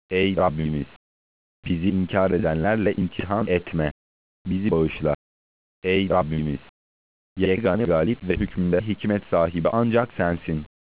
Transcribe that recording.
Ey Rabbimiz! Bizi inkar edenlerle imtihan etme. Bizi bağışla. Ey Rabbimiz! Yegane galip ve hükmünde hikmet sahibi ancak sensin.